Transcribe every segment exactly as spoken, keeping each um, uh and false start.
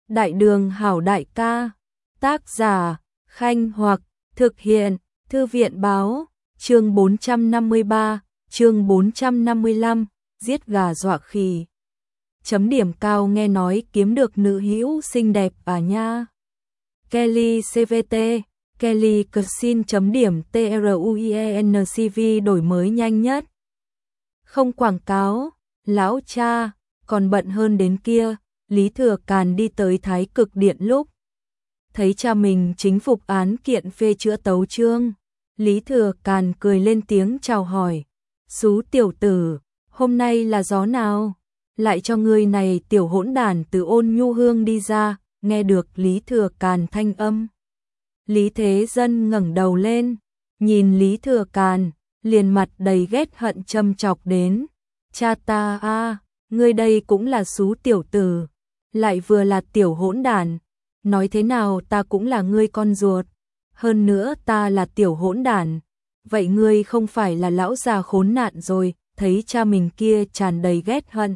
Đại đường hảo đại ca, tác giả, Khanh Hoặc, thực hiện, Thư viện báo, chương bốn trăm năm mươi ba, chương bốn trăm năm mươi lăm, giết gà dọa khỉ. Chấm điểm cao nghe nói kiếm được nữ hữu xinh đẹp à nha. Kelly xê vê tê, Kelly Cuisine chấm điểm truencv đổi mới nhanh nhất. Không quảng cáo, lão cha, còn bận hơn đến kia. Lý Thừa Càn đi tới Thái Cực Điện lúc thấy cha mình chính phục án kiện phê chữa tấu chương. Lý Thừa Càn cười lên tiếng chào hỏi. Xú tiểu tử, hôm nay là gió nào? Lại cho người này tiểu hỗn đản từ Ôn Nhu Hương đi ra. Nghe được Lý Thừa Càn thanh âm, Lý Thế Dân ngẩng đầu lên, nhìn Lý Thừa Càn, liền mặt đầy ghét hận châm chọc đến. Cha ta a, ngươi đây cũng là xú tiểu tử, lại vừa là tiểu hỗn đản, nói thế nào ta cũng là ngươi con ruột, hơn nữa ta là tiểu hỗn đản, vậy ngươi không phải là lão già khốn nạn rồi. Thấy cha mình kia tràn đầy ghét hận,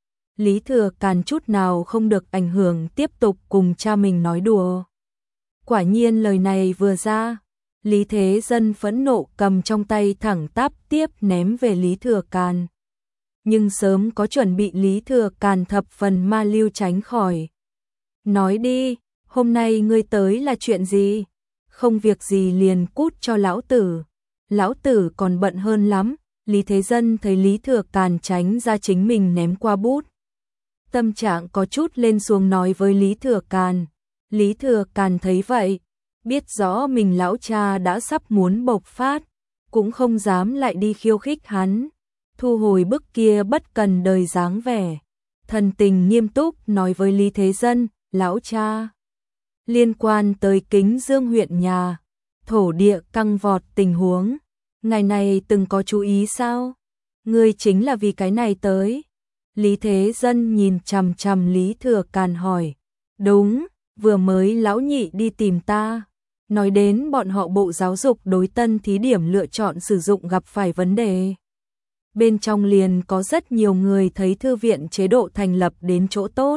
Lý Thừa Càn chút nào không được ảnh hưởng, tiếp tục cùng cha mình nói đùa. Quả nhiên lời này vừa ra, Lý Thế Dân phẫn nộ cầm trong tay thẳng tắp tiếp ném về Lý Thừa Càn. Nhưng sớm có chuẩn bị, Lý Thừa Càn thập phần ma lưu tránh khỏi. Nói đi, hôm nay ngươi tới là chuyện gì? Không việc gì liền cút cho lão tử. Lão tử còn bận hơn lắm. Lý Thế Dân thấy Lý Thừa Càn tránh ra chính mình ném qua bút, tâm trạng có chút lên xuống nói với Lý Thừa Càn. Lý Thừa Càn thấy vậy, biết rõ mình lão cha đã sắp muốn bộc phát, cũng không dám lại đi khiêu khích hắn, thu hồi bức kia bất cần đời dáng vẻ, thần tình nghiêm túc nói với Lý Thế Dân. Lão cha, liên quan tới Kính Dương huyện nhà thổ địa căng vọt tình huống, ngày này từng có chú ý sao? Ngươi chính là vì cái này tới? Lý Thế Dân nhìn chằm chằm Lý Thừa Càn hỏi. Đúng, vừa mới lão nhị đi tìm ta, nói đến bọn họ Bộ Giáo dục đối tân thí điểm lựa chọn sử dụng gặp phải vấn đề. Bên trong liền có rất nhiều người thấy thư viện chế độ thành lập đến chỗ tốt,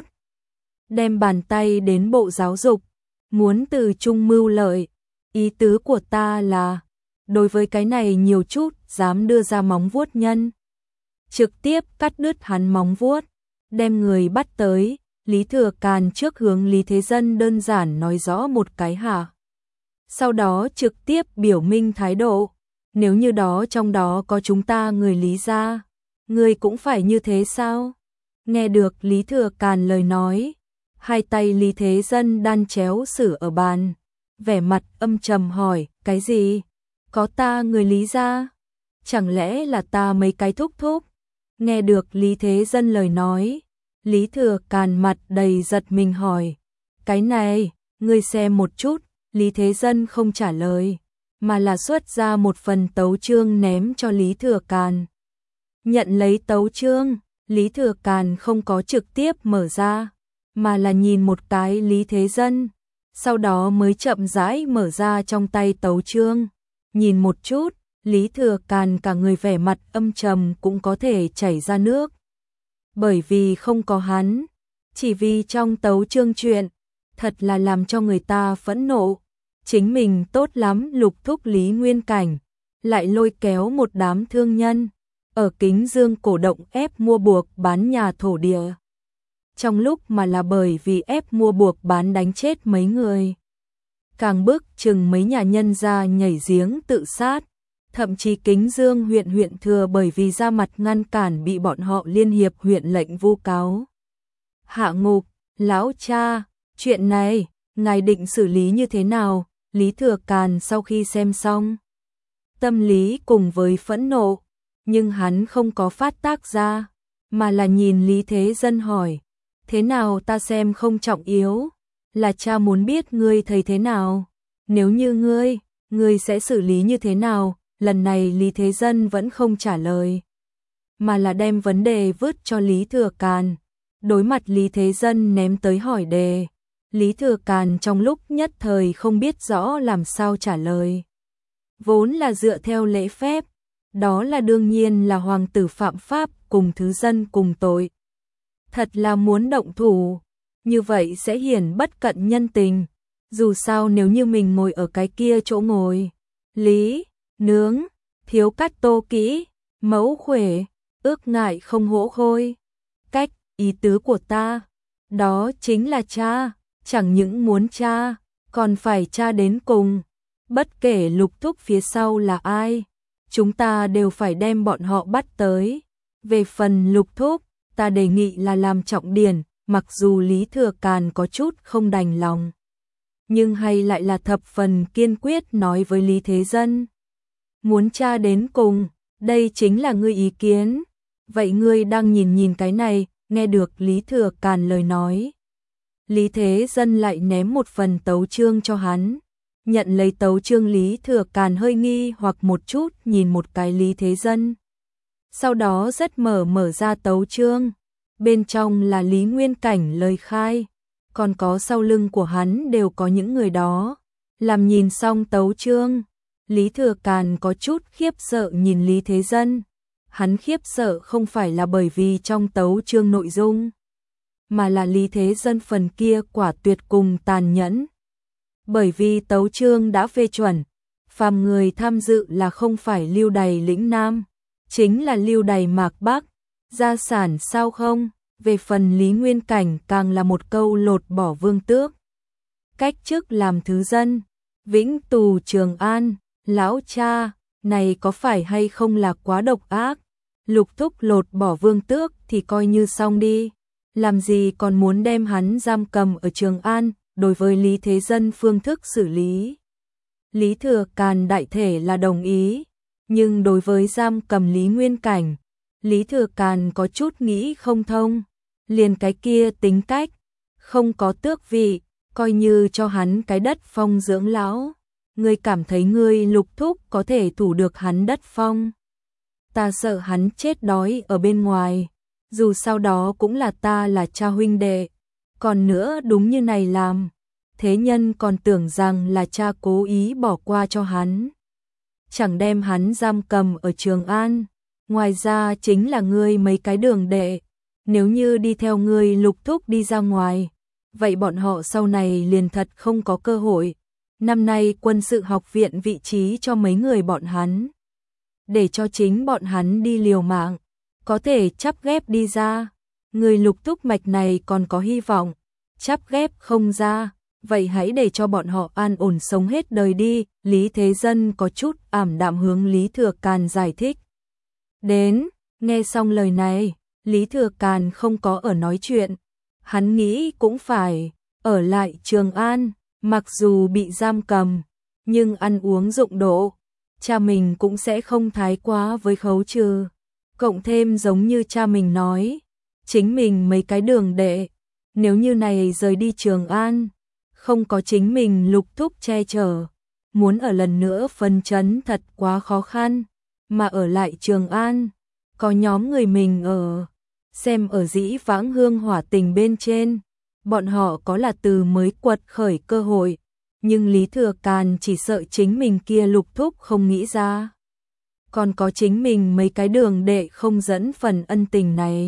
đem bàn tay đến Bộ Giáo dục, muốn từ trung mưu lợi. Ý tứ của ta là, đối với cái này nhiều chút dám đưa ra móng vuốt nhân, trực tiếp cắt đứt hắn móng vuốt, đem người bắt tới. Lý Thừa Càn trước hướng Lý Thế Dân đơn giản nói rõ một cái hả, sau đó trực tiếp biểu minh thái độ. Nếu như đó trong đó có chúng ta người Lý gia, người cũng phải như thế sao? Nghe được Lý Thừa Càn lời nói, hai tay Lý Thế Dân đan chéo xử ở bàn, vẻ mặt âm trầm hỏi. Cái gì? Có ta người Lý gia? Chẳng lẽ là ta mấy cái thúc thúc? Nghe được Lý Thế Dân lời nói, Lý Thừa Càn mặt đầy giật mình hỏi. Cái này, ngươi xem một chút. Lý Thế Dân không trả lời, mà là xuất ra một phần tấu chương ném cho Lý Thừa Càn. Nhận lấy tấu chương, Lý Thừa Càn không có trực tiếp mở ra, mà là nhìn một cái Lý Thế Dân, sau đó mới chậm rãi mở ra trong tay tấu chương. Nhìn một chút, Lý Thừa Càn cả người vẻ mặt âm trầm cũng có thể chảy ra nước. Bởi vì không có hắn, chỉ vì trong tấu chương chuyện, thật là làm cho người ta phẫn nộ. Chính mình tốt lắm lục thúc Lý Nguyên Cảnh, lại lôi kéo một đám thương nhân, ở Kính Dương cổ động ép mua buộc bán nhà thổ địa. Trong lúc mà là bởi vì ép mua buộc bán đánh chết mấy người, càng bức chừng mấy nhà nhân gia nhảy giếng tự sát. Thậm chí Kính Dương huyện huyện thừa bởi vì ra mặt ngăn cản bị bọn họ liên hiệp huyện lệnh vu cáo hạ ngục. Lão cha, chuyện này ngài định xử lý như thế nào? Lý Thừa Càn sau khi xem xong, tâm lý cùng với phẫn nộ, nhưng hắn không có phát tác ra, mà là nhìn Lý Thế Dân hỏi. Thế nào ta xem không trọng yếu, là cha muốn biết ngươi thấy thế nào. Nếu như ngươi, ngươi sẽ xử lý như thế nào? Lần này Lý Thế Dân vẫn không trả lời, mà là đem vấn đề vứt cho Lý Thừa Càn. Đối mặt Lý Thế Dân ném tới hỏi đề, Lý Thừa Càn trong lúc nhất thời không biết rõ làm sao trả lời. Vốn là dựa theo lễ phép, đó là đương nhiên là hoàng tử phạm pháp cùng thứ dân cùng tội. Thật là muốn động thủ, như vậy sẽ hiển bất cận nhân tình. Dù sao nếu như mình ngồi ở cái kia chỗ ngồi, Lý, nướng, thiếu cắt tô kỹ, mẫu khuể, ước ngại không hỗ khôi. Cách, ý tứ của ta, đó chính là cha, chẳng những muốn cha, còn phải cha đến cùng. Bất kể Lục Thúc phía sau là ai, chúng ta đều phải đem bọn họ bắt tới. Về phần Lục Thúc, ta đề nghị là làm trọng điển, mặc dù Lý Thừa Càn có chút không đành lòng, nhưng hay lại là thập phần kiên quyết nói với Lý Thế Dân. Muốn tra đến cùng, đây chính là ngươi ý kiến. Vậy ngươi đang nhìn nhìn cái này, nghe được Lý Thừa Càn lời nói. Lý Thế Dân lại ném một phần tấu chương cho hắn. Nhận lấy tấu chương, Lý Thừa Càn hơi nghi hoặc một chút nhìn một cái Lý Thế Dân. Sau đó rất mở mở ra tấu chương. Bên trong là Lý Nguyên Cảnh lời khai. Còn có sau lưng của hắn đều có những người đó. Làm nhìn xong tấu chương, Lý Thừa Càn có chút khiếp sợ nhìn Lý Thế Dân. Hắn khiếp sợ không phải là bởi vì trong tấu chương nội dung, mà là Lý Thế Dân phần kia quả tuyệt cùng tàn nhẫn. Bởi vì tấu chương đã phê chuẩn, phàm người tham dự là không phải lưu đày lĩnh Nam, chính là lưu đày Mạc Bắc. Gia sản sao không? Về phần Lý Nguyên Cảnh càng là một câu lột bỏ vương tước, cách chức làm thứ dân, vĩnh tù Trường An. Lão cha, này có phải hay không là quá độc ác? Lục Thúc lột bỏ vương tước thì coi như xong đi, làm gì còn muốn đem hắn giam cầm ở Trường An. Đối với Lý Thế Dân phương thức xử lý, Lý Thừa Càn đại thể là đồng ý, nhưng đối với giam cầm Lý Nguyên Cảnh, Lý Thừa Càn có chút nghĩ không thông. Liền cái kia tính cách, không có tước vị, coi như cho hắn cái đất phong dưỡng lão. Ngươi cảm thấy ngươi Lục Thúc có thể thủ được hắn đất phong? Ta sợ hắn chết đói ở bên ngoài, dù sau đó cũng là ta là cha huynh đệ. Còn nữa đúng như này làm, thế nhân còn tưởng rằng là cha cố ý bỏ qua cho hắn, chẳng đem hắn giam cầm ở Trường An. Ngoài ra chính là ngươi mấy cái đường đệ, nếu như đi theo ngươi Lục Thúc đi ra ngoài, vậy bọn họ sau này liền thật không có cơ hội. Năm nay quân sự học viện vị trí cho mấy người bọn hắn, để cho chính bọn hắn đi liều mạng, có thể chắp ghép đi ra. Người Lục Thúc mạch này còn có hy vọng, chắp ghép không ra, vậy hãy để cho bọn họ an ổn sống hết đời đi. Lý Thế Dân có chút ảm đạm hướng Lý Thừa Càn giải thích. Đến, nghe xong lời này, Lý Thừa Càn không có ở nói chuyện, hắn nghĩ cũng phải ở lại Trường An. Mặc dù bị giam cầm, nhưng ăn uống dụng độ, cha mình cũng sẽ không thái quá với khấu trừ. Cộng thêm giống như cha mình nói, chính mình mấy cái đường đệ, nếu như này rời đi Trường An, không có chính mình Lục Thúc che chở, muốn ở lần nữa phân chấn thật quá khó khăn. Mà ở lại Trường An, có nhóm người mình ở, xem ở dĩ vãng hương hỏa tình bên trên, bọn họ có là từ mới quật khởi cơ hội, nhưng Lý Thừa Càn chỉ sợ chính mình kia Lục Thúc không nghĩ ra. Còn có chính mình mấy cái đường đệ không dẫn phần ân tình này,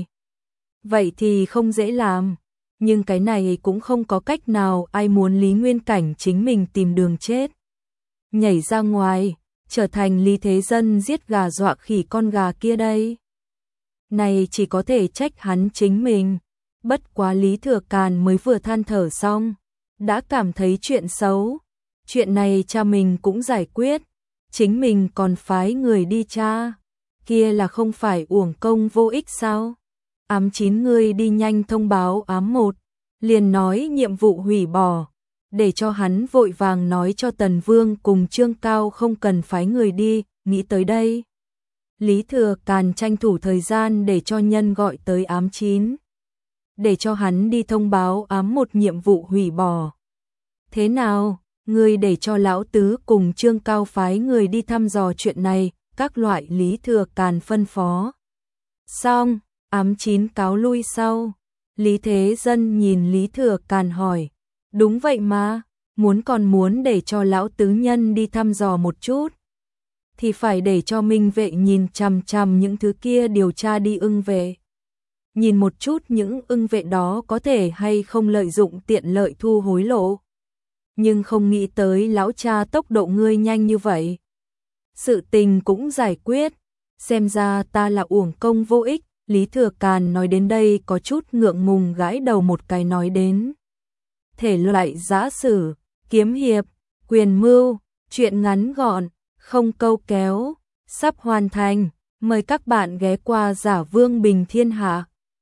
vậy thì không dễ làm, nhưng cái này cũng không có cách nào. Ai muốn Lý Nguyên Cảnh chính mình tìm đường chết, nhảy ra ngoài, trở thành Lý Thế Dân giết gà dọa khỉ con gà kia đây? Này chỉ có thể trách hắn chính mình. Bất quá Lý Thừa Càn mới vừa than thở xong, đã cảm thấy chuyện xấu. Chuyện này cha mình cũng giải quyết, chính mình còn phái người đi tra, kia là không phải uổng công vô ích sao? Ám chín người đi nhanh thông báo ám một, liền nói nhiệm vụ hủy bỏ, để cho hắn vội vàng nói cho Tần Vương cùng Trương Cao không cần phái người đi. Nghĩ tới đây, Lý Thừa Càn tranh thủ thời gian để cho nhân gọi tới ám chín, để cho hắn đi thông báo ám một nhiệm vụ hủy bỏ. Thế nào, người để cho lão tứ cùng Trương Cao phái người đi thăm dò chuyện này, các loại Lý Thừa Càn phân phó. Xong, ám chín cáo lui sau. Lý Thế Dân nhìn Lý Thừa Càn hỏi, đúng vậy mà, muốn còn muốn để cho lão tứ nhân đi thăm dò một chút, thì phải để cho Minh Vệ nhìn chằm chằm những thứ kia điều tra đi ưng về. nhìn một chút những ưng vệ đó có thể hay không lợi dụng tiện lợi thu hối lộ. Nhưng không nghĩ tới lão cha tốc độ ngươi nhanh như vậy. Sự tình cũng giải quyết, xem ra ta là uổng công vô ích. Lý Thừa Càn nói đến đây có chút ngượng ngùng gãi đầu một cái nói đến. Thể loại giã sử, kiếm hiệp, quyền mưu, truyện ngắn gọn, không câu kéo, sắp hoàn thành. Mời các bạn ghé qua Giả Vương Bình Thiên Hạ.